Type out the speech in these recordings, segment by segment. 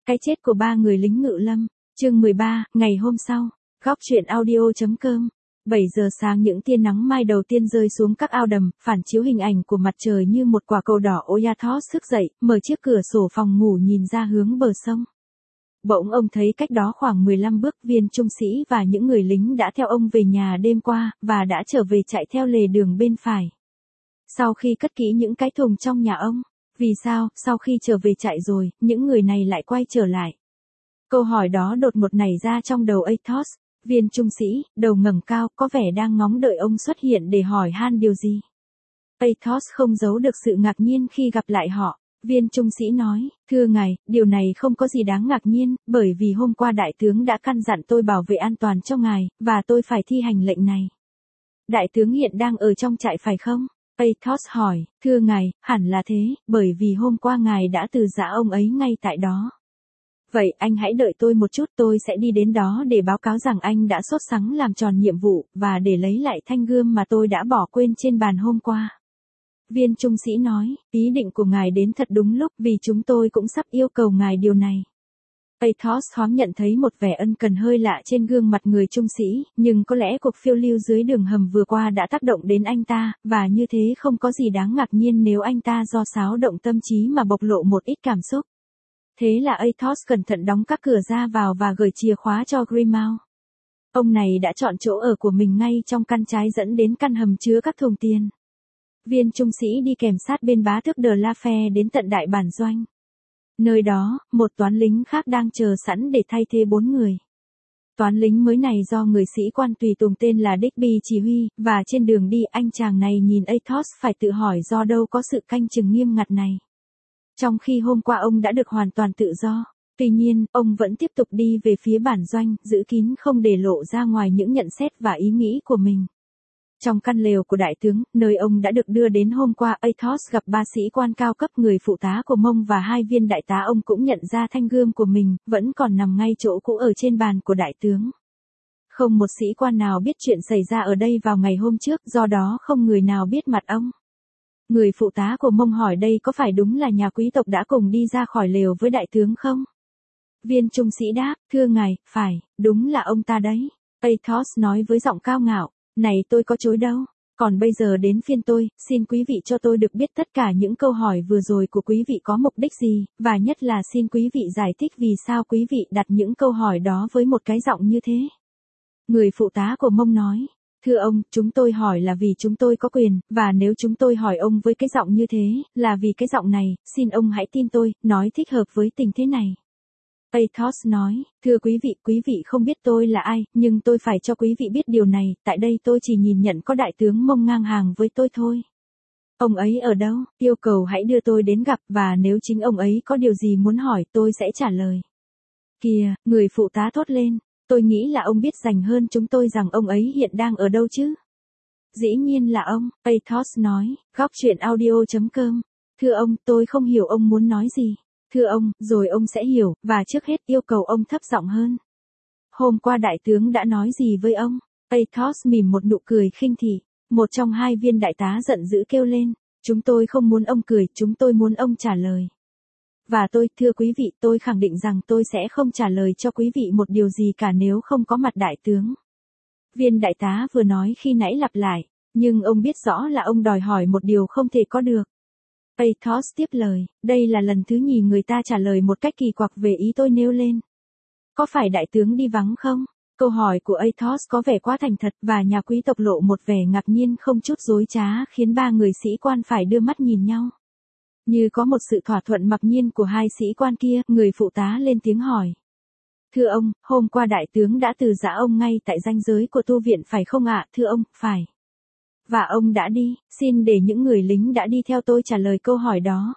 Cái chết của ba người lính ngự lâm, chương 13, ngày hôm sau, góc truyện audio.com. 7 giờ sáng những tia nắng mai đầu tiên rơi xuống các ao đầm, phản chiếu hình ảnh của mặt trời như một quả cầu đỏ. Oyathos thức dậy, mở chiếc cửa sổ phòng ngủ nhìn ra hướng bờ sông. Bỗng ông thấy cách đó khoảng 15 bước viên trung sĩ và những người lính đã theo ông về nhà đêm qua, và đã trở về chạy theo lề đường bên phải. Sau khi cất kỹ những cái thùng trong nhà ông, vì sao, sau khi trở về chạy rồi, những người này lại quay trở lại? Câu hỏi đó đột ngột nảy ra trong đầu Athos. Viên trung sĩ, đầu ngẩng cao, có vẻ đang ngóng đợi ông xuất hiện để hỏi han điều gì. Athos không giấu được sự ngạc nhiên khi gặp lại họ. Viên trung sĩ nói, thưa ngài, điều này không có gì đáng ngạc nhiên, bởi vì hôm qua đại tướng đã căn dặn tôi bảo vệ an toàn cho ngài, và tôi phải thi hành lệnh này. Đại tướng hiện đang ở trong trại phải không? Athos hỏi, thưa ngài, hẳn là thế, bởi vì hôm qua ngài đã từ giã ông ấy ngay tại đó. Vậy anh hãy đợi tôi một chút, tôi sẽ đi đến đó để báo cáo rằng anh đã sốt sắng làm tròn nhiệm vụ, và để lấy lại thanh gươm mà tôi đã bỏ quên trên bàn hôm qua. Viên trung sĩ nói, ý định của ngài đến thật đúng lúc, vì chúng tôi cũng sắp yêu cầu ngài điều này. Athos thoáng nhận thấy một vẻ ân cần hơi lạ trên gương mặt người trung sĩ, nhưng có lẽ cuộc phiêu lưu dưới đường hầm vừa qua đã tác động đến anh ta, và như thế không có gì đáng ngạc nhiên nếu anh ta do xáo động tâm trí mà bộc lộ một ít cảm xúc. Thế là Athos cẩn thận đóng các cửa ra vào và gửi chìa khóa cho Grimaud. Ông này đã chọn chỗ ở của mình ngay trong căn trái dẫn đến căn hầm chứa các thùng tiền. Viên trung sĩ đi kèm sát bên bá tước de la Fère đến tận đại bản doanh. Nơi đó, một toán lính khác đang chờ sẵn để thay thế 4 người. Toán lính mới này do người sĩ quan tùy tùng tên là Digby chỉ huy, và trên đường đi anh chàng này nhìn Athos phải tự hỏi do đâu có sự canh chừng nghiêm ngặt này. Trong khi hôm qua ông đã được hoàn toàn tự do, tuy nhiên, ông vẫn tiếp tục đi về phía bản doanh, giữ kín không để lộ ra ngoài những nhận xét và ý nghĩ của mình. Trong căn lều của đại tướng, nơi ông đã được đưa đến hôm qua, Athos gặp 3 sĩ quan cao cấp, người phụ tá của Mông và 2 viên đại tá. Ông cũng nhận ra thanh gươm của mình, vẫn còn nằm ngay chỗ cũ ở trên bàn của đại tướng. Không một sĩ quan nào biết chuyện xảy ra ở đây vào ngày hôm trước, do đó không người nào biết mặt ông. Người phụ tá của Mông hỏi đây có phải đúng là nhà quý tộc đã cùng đi ra khỏi lều với đại tướng không? Viên trung sĩ đáp, thưa ngài, phải, đúng là ông ta đấy. Athos nói với giọng cao ngạo, này tôi có chối đâu. Còn bây giờ đến phiên tôi, xin quý vị cho tôi được biết tất cả những câu hỏi vừa rồi của quý vị có mục đích gì, và nhất là xin quý vị giải thích vì sao quý vị đặt những câu hỏi đó với một cái giọng như thế. Người phụ tá của Mông nói, thưa ông, chúng tôi hỏi là vì chúng tôi có quyền, và nếu chúng tôi hỏi ông với cái giọng như thế, là vì cái giọng này, xin ông hãy tin tôi, nói thích hợp với tình thế này. Athos nói, thưa quý vị không biết tôi là ai, nhưng tôi phải cho quý vị biết điều này, tại đây tôi chỉ nhìn nhận có đại tướng Mông ngang hàng với tôi thôi. Ông ấy ở đâu, yêu cầu hãy đưa tôi đến gặp, và nếu chính ông ấy có điều gì muốn hỏi, tôi sẽ trả lời. Kìa, người phụ tá thốt lên, tôi nghĩ là ông biết rành hơn chúng tôi rằng ông ấy hiện đang ở đâu chứ. Dĩ nhiên là ông, Athos nói, góc truyện audio.com. Thưa ông, tôi không hiểu ông muốn nói gì. Thưa ông, rồi ông sẽ hiểu, và trước hết yêu cầu ông thấp giọng hơn. Hôm qua đại tướng đã nói gì với ông? Athos mỉm một nụ cười khinh thị. Một trong 2 viên đại tá giận dữ kêu lên, chúng tôi không muốn ông cười, chúng tôi muốn ông trả lời. Và tôi, thưa quý vị, tôi khẳng định rằng tôi sẽ không trả lời cho quý vị một điều gì cả nếu không có mặt đại tướng. Viên đại tá vừa nói khi nãy lặp lại, nhưng ông biết rõ là ông đòi hỏi một điều không thể có được. Athos tiếp lời, đây là lần thứ nhì người ta trả lời một cách kỳ quặc về ý tôi nêu lên. Có phải đại tướng đi vắng không? Câu hỏi của Athos có vẻ quá thành thật, và nhà quý tộc lộ một vẻ ngạc nhiên không chút dối trá, khiến 3 người sĩ quan phải đưa mắt nhìn nhau. Như có một sự thỏa thuận mặc nhiên của 2 sĩ quan kia, người phụ tá lên tiếng hỏi. Thưa ông, hôm qua đại tướng đã từ giã ông ngay tại ranh giới của tu viện phải không ạ? Thưa ông, phải. Và ông đã đi, xin để những người lính đã đi theo tôi trả lời câu hỏi đó.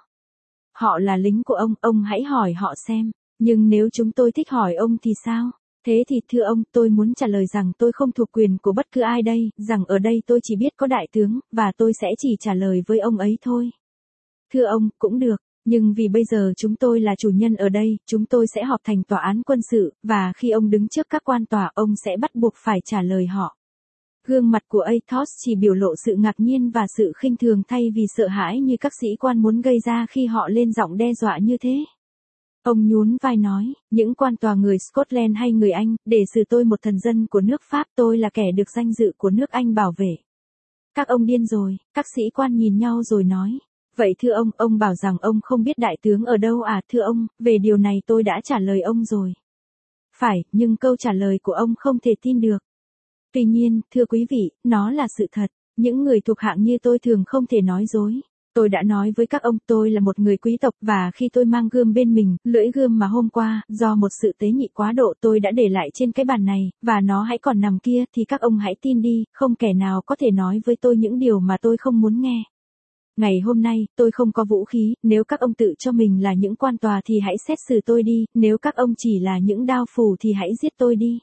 Họ là lính của ông hãy hỏi họ xem, nhưng nếu chúng tôi thích hỏi ông thì sao? Thế thì thưa ông, tôi muốn trả lời rằng tôi không thuộc quyền của bất cứ ai đây, rằng ở đây tôi chỉ biết có đại tướng, và tôi sẽ chỉ trả lời với ông ấy thôi. Thưa ông, cũng được, nhưng vì bây giờ chúng tôi là chủ nhân ở đây, chúng tôi sẽ họp thành tòa án quân sự, và khi ông đứng trước các quan tòa, ông sẽ bắt buộc phải trả lời họ. Gương mặt của Athos chỉ biểu lộ sự ngạc nhiên và sự khinh thường thay vì sợ hãi như các sĩ quan muốn gây ra khi họ lên giọng đe dọa như thế. Ông nhún vai nói, những quan tòa người Scotland hay người Anh, để xử tôi một thần dân của nước Pháp, tôi là kẻ được danh dự của nước Anh bảo vệ. Các ông điên rồi, các sĩ quan nhìn nhau rồi nói. Vậy thưa ông bảo rằng ông không biết đại tướng ở đâu à? Thưa ông, về điều này tôi đã trả lời ông rồi. Phải, nhưng câu trả lời của ông không thể tin được. Tuy nhiên, thưa quý vị, nó là sự thật. Những người thuộc hạng như tôi thường không thể nói dối. Tôi đã nói với các ông tôi là một người quý tộc và khi tôi mang gươm bên mình, lưỡi gươm mà hôm qua, do một sự tế nhị quá độ tôi đã để lại trên cái bàn này, và nó hãy còn nằm kia thì các ông hãy tin đi, không kẻ nào có thể nói với tôi những điều mà tôi không muốn nghe. Ngày hôm nay, tôi không có vũ khí, nếu các ông tự cho mình là những quan tòa thì hãy xét xử tôi đi, nếu các ông chỉ là những đao phủ thì hãy giết tôi đi.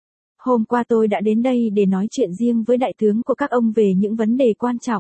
Hôm qua tôi đã đến đây để nói chuyện riêng với đại tướng của các ông về những vấn đề quan trọng.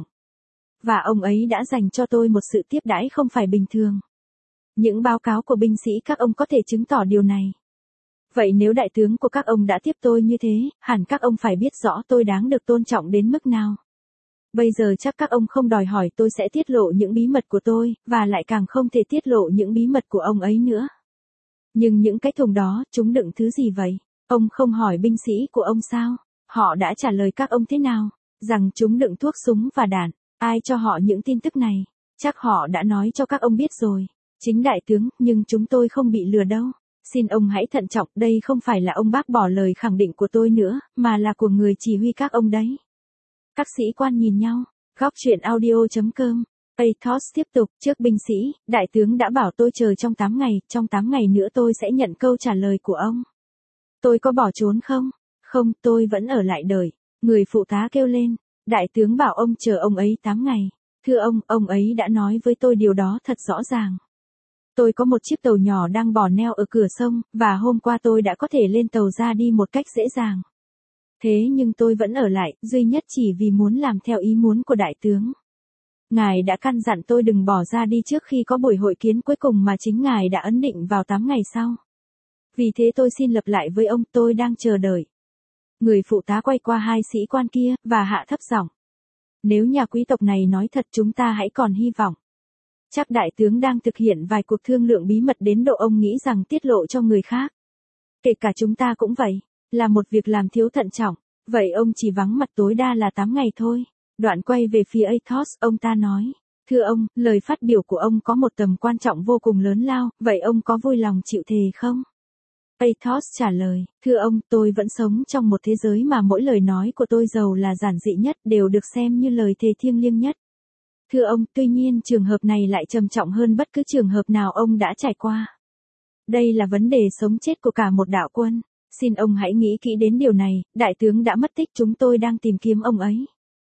Và ông ấy đã dành cho tôi một sự tiếp đãi không phải bình thường. Những báo cáo của binh sĩ các ông có thể chứng tỏ điều này. Vậy nếu đại tướng của các ông đã tiếp tôi như thế, hẳn các ông phải biết rõ tôi đáng được tôn trọng đến mức nào. Bây giờ chắc các ông không đòi hỏi tôi sẽ tiết lộ những bí mật của tôi, và lại càng không thể tiết lộ những bí mật của ông ấy nữa. Nhưng những cái thùng đó, chúng đựng thứ gì vậy? Ông không hỏi binh sĩ của ông sao? Họ đã trả lời các ông thế nào? Rằng chúng đựng thuốc súng và đạn. Ai cho họ những tin tức này? Chắc họ đã nói cho các ông biết rồi. Chính đại tướng, nhưng chúng tôi không bị lừa đâu. Xin ông hãy thận trọng, đây không phải là ông bác bỏ lời khẳng định của tôi nữa, mà là của người chỉ huy các ông đấy. Các sĩ quan nhìn nhau. Góc truyện audio.com. Athos tiếp tục, trước binh sĩ, đại tướng đã bảo tôi chờ trong 8 ngày, trong 8 ngày nữa tôi sẽ nhận câu trả lời của ông. Tôi có bỏ trốn không? Không, tôi vẫn ở lại đợi. Người phụ tá kêu lên. Đại tướng bảo ông chờ ông ấy 8 ngày. Thưa ông ấy đã nói với tôi điều đó thật rõ ràng. Tôi có một chiếc tàu nhỏ đang bỏ neo ở cửa sông, và hôm qua tôi đã có thể lên tàu ra đi một cách dễ dàng. Thế nhưng tôi vẫn ở lại, duy nhất chỉ vì muốn làm theo ý muốn của đại tướng. Ngài đã căn dặn tôi đừng bỏ ra đi trước khi có buổi hội kiến cuối cùng mà chính ngài đã ấn định vào 8 ngày sau. Vì thế tôi xin lặp lại với ông, tôi đang chờ đợi. Người phụ tá quay qua hai sĩ quan kia, và hạ thấp giọng. Nếu nhà quý tộc này nói thật chúng ta hãy còn hy vọng. Chắc đại tướng đang thực hiện vài cuộc thương lượng bí mật đến độ ông nghĩ rằng tiết lộ cho người khác. Kể cả chúng ta cũng vậy, là một việc làm thiếu thận trọng. Vậy ông chỉ vắng mặt tối đa là 8 ngày thôi. Đoạn quay về phía Athos, ông ta nói. Thưa ông, lời phát biểu của ông có một tầm quan trọng vô cùng lớn lao, vậy ông có vui lòng chịu thề không? Athos trả lời, thưa ông, tôi vẫn sống trong một thế giới mà mỗi lời nói của tôi dầu là giản dị nhất đều được xem như lời thề thiêng liêng nhất. Thưa ông, tuy nhiên trường hợp này lại trầm trọng hơn bất cứ trường hợp nào ông đã trải qua. Đây là vấn đề sống chết của cả một đạo quân. Xin ông hãy nghĩ kỹ đến điều này, đại tướng đã mất tích, chúng tôi đang tìm kiếm ông ấy.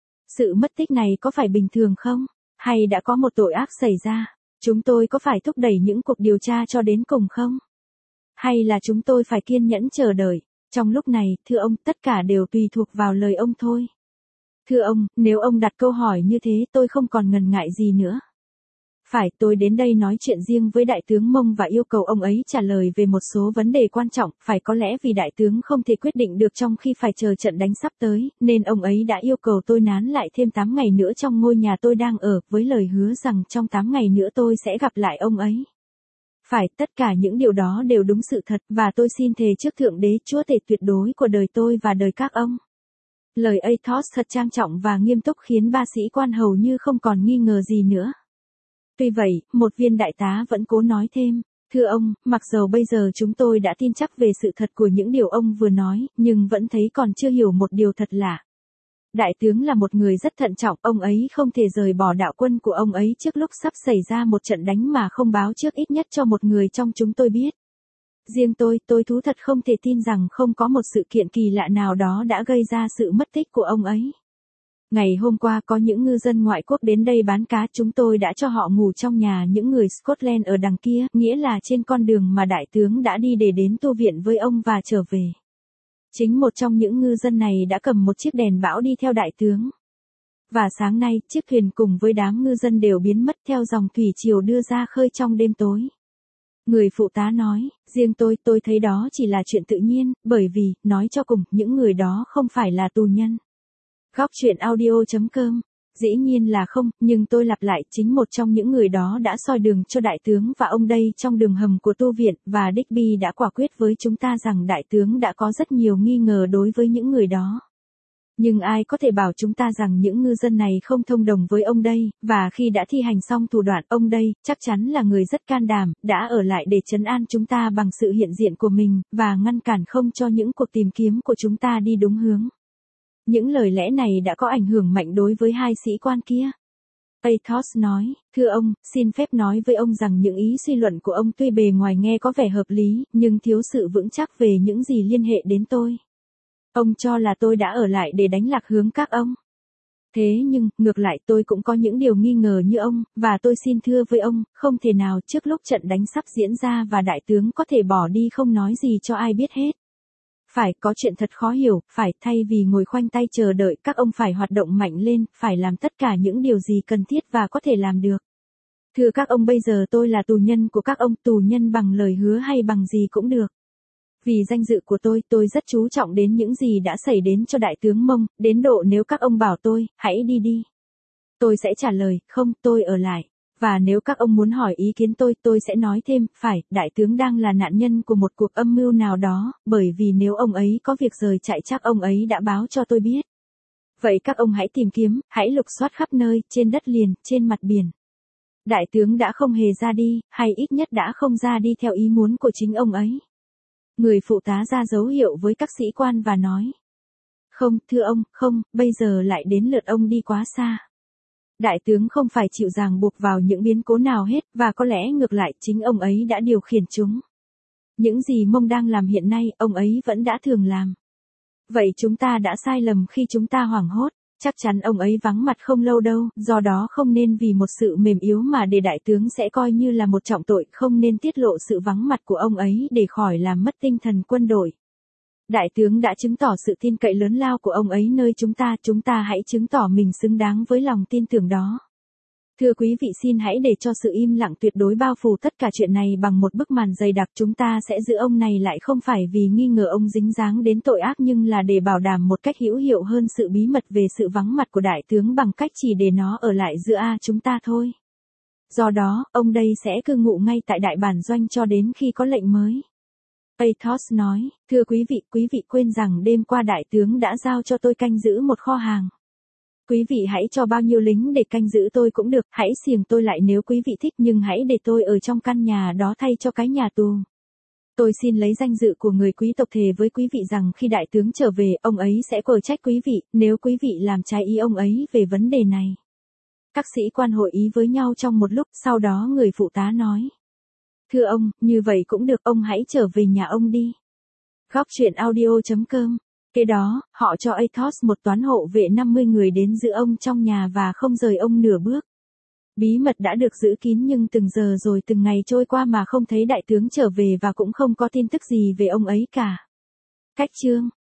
Sự mất tích này có phải bình thường không? Hay đã có một tội ác xảy ra? Chúng tôi có phải thúc đẩy những cuộc điều tra cho đến cùng không? Hay là chúng tôi phải kiên nhẫn chờ đợi? Trong lúc này, thưa ông, tất cả đều tùy thuộc vào lời ông thôi. Thưa ông, nếu ông đặt câu hỏi như thế tôi không còn ngần ngại gì nữa. Phải, tôi đến đây nói chuyện riêng với đại tướng Mông và yêu cầu ông ấy trả lời về một số vấn đề quan trọng, phải có lẽ vì đại tướng không thể quyết định được trong khi phải chờ trận đánh sắp tới, nên ông ấy đã yêu cầu tôi nán lại thêm 8 ngày nữa trong ngôi nhà tôi đang ở, với lời hứa rằng trong 8 ngày nữa tôi sẽ gặp lại ông ấy. Phải, tất cả những điều đó đều đúng sự thật, và tôi xin thề trước Thượng Đế Chúa Tể tuyệt đối của đời tôi và đời các ông. Lời Athos thật trang trọng và nghiêm túc khiến ba sĩ quan hầu như không còn nghi ngờ gì nữa. Tuy vậy, một viên đại tá vẫn cố nói thêm, thưa ông, mặc dầu bây giờ chúng tôi đã tin chắc về sự thật của những điều ông vừa nói, nhưng vẫn thấy còn chưa hiểu một điều thật lạ. Đại tướng là một người rất thận trọng, ông ấy không thể rời bỏ đạo quân của ông ấy trước lúc sắp xảy ra một trận đánh mà không báo trước ít nhất cho một người trong chúng tôi biết. Riêng tôi thú thật không thể tin rằng không có một sự kiện kỳ lạ nào đó đã gây ra sự mất tích của ông ấy. Ngày hôm qua có những ngư dân ngoại quốc đến đây bán cá, chúng tôi đã cho họ ngủ trong nhà những người Scotland ở đằng kia, nghĩa là trên con đường mà đại tướng đã đi để đến tu viện với ông và trở về. Chính một trong những ngư dân này đã cầm một chiếc đèn bão đi theo đại tướng. Và sáng nay, chiếc thuyền cùng với đám ngư dân đều biến mất theo dòng thủy triều đưa ra khơi trong đêm tối. Người phụ tá nói, riêng tôi thấy đó chỉ là chuyện tự nhiên, bởi vì, nói cho cùng, những người đó không phải là tù nhân. Góc truyện audio.com Dĩ nhiên là không, nhưng tôi lặp lại, chính một trong những người đó đã soi đường cho đại tướng và ông đây trong đường hầm của tu viện, và Digby đã quả quyết với chúng ta rằng đại tướng đã có rất nhiều nghi ngờ đối với những người đó. Nhưng ai có thể bảo chúng ta rằng những ngư dân này không thông đồng với ông đây, và khi đã thi hành xong thủ đoạn, ông đây, chắc chắn là người rất can đảm, đã ở lại để trấn an chúng ta bằng sự hiện diện của mình, và ngăn cản không cho những cuộc tìm kiếm của chúng ta đi đúng hướng. Những lời lẽ này đã có ảnh hưởng mạnh đối với hai sĩ quan kia. Athos nói, thưa ông, xin phép nói với ông rằng những ý suy luận của ông tuy bề ngoài nghe có vẻ hợp lý, nhưng thiếu sự vững chắc về những gì liên hệ đến tôi. Ông cho là tôi đã ở lại để đánh lạc hướng các ông. Thế nhưng, ngược lại tôi cũng có những điều nghi ngờ như ông, và tôi xin thưa với ông, không thể nào trước lúc trận đánh sắp diễn ra và đại tướng có thể bỏ đi không nói gì cho ai biết hết. Phải, có chuyện thật khó hiểu, phải, thay vì ngồi khoanh tay chờ đợi, các ông phải hoạt động mạnh lên, phải làm tất cả những điều gì cần thiết và có thể làm được. Thưa các ông, bây giờ tôi là tù nhân của các ông, tù nhân bằng lời hứa hay bằng gì cũng được. Vì danh dự của tôi rất chú trọng đến những gì đã xảy đến cho đại tướng Mông, đến độ nếu các ông bảo tôi, hãy đi đi. Tôi sẽ trả lời, không, tôi ở lại. Và nếu các ông muốn hỏi ý kiến tôi sẽ nói thêm, phải, đại tướng đang là nạn nhân của một cuộc âm mưu nào đó, bởi vì nếu ông ấy có việc rời chạy chắc ông ấy đã báo cho tôi biết. Vậy các ông hãy tìm kiếm, hãy lục soát khắp nơi, trên đất liền, trên mặt biển. Đại tướng đã không hề ra đi, hay ít nhất đã không ra đi theo ý muốn của chính ông ấy. Người phụ tá ra dấu hiệu với các sĩ quan và nói. Không, thưa ông, không, bây giờ lại đến lượt ông đi quá xa. Đại tướng không phải chịu ràng buộc vào những biến cố nào hết, và có lẽ ngược lại chính ông ấy đã điều khiển chúng. Những gì Mông đang làm hiện nay, ông ấy vẫn đã thường làm. Vậy chúng ta đã sai lầm khi chúng ta hoảng hốt. Chắc chắn ông ấy vắng mặt không lâu đâu, do đó không nên vì một sự mềm yếu mà để đại tướng sẽ coi như là một trọng tội, không nên tiết lộ sự vắng mặt của ông ấy để khỏi làm mất tinh thần quân đội. Đại tướng đã chứng tỏ sự tin cậy lớn lao của ông ấy nơi chúng ta hãy chứng tỏ mình xứng đáng với lòng tin tưởng đó. Thưa quý vị, xin hãy để cho sự im lặng tuyệt đối bao phủ tất cả chuyện này bằng một bức màn dày đặc. Chúng ta sẽ giữ ông này lại không phải vì nghi ngờ ông dính dáng đến tội ác, nhưng là để bảo đảm một cách hữu hiệu hơn sự bí mật về sự vắng mặt của đại tướng bằng cách chỉ để nó ở lại giữa chúng ta thôi. Do đó, ông đây sẽ cư ngụ ngay tại đại bản doanh cho đến khi có lệnh mới. Athos nói, thưa quý vị quên rằng đêm qua đại tướng đã giao cho tôi canh giữ một kho hàng. Quý vị hãy cho bao nhiêu lính để canh giữ tôi cũng được, hãy xiềng tôi lại nếu quý vị thích, nhưng hãy để tôi ở trong căn nhà đó thay cho cái nhà tù. Tôi xin lấy danh dự của người quý tộc thề với quý vị rằng khi đại tướng trở về, ông ấy sẽ quở trách quý vị, nếu quý vị làm trái ý ông ấy về vấn đề này. Các sĩ quan hội ý với nhau trong một lúc, sau đó người phụ tá nói. Thưa ông, như vậy cũng được, ông hãy trở về nhà ông đi. Góc truyện audio.com. Kế đó, họ cho Athos một toán hộ vệ 50 người đến giữ ông trong nhà và không rời ông nửa bước. Bí mật đã được giữ kín, nhưng từng giờ rồi từng ngày trôi qua mà không thấy đại tướng trở về và cũng không có tin tức gì về ông ấy cả. Cách chương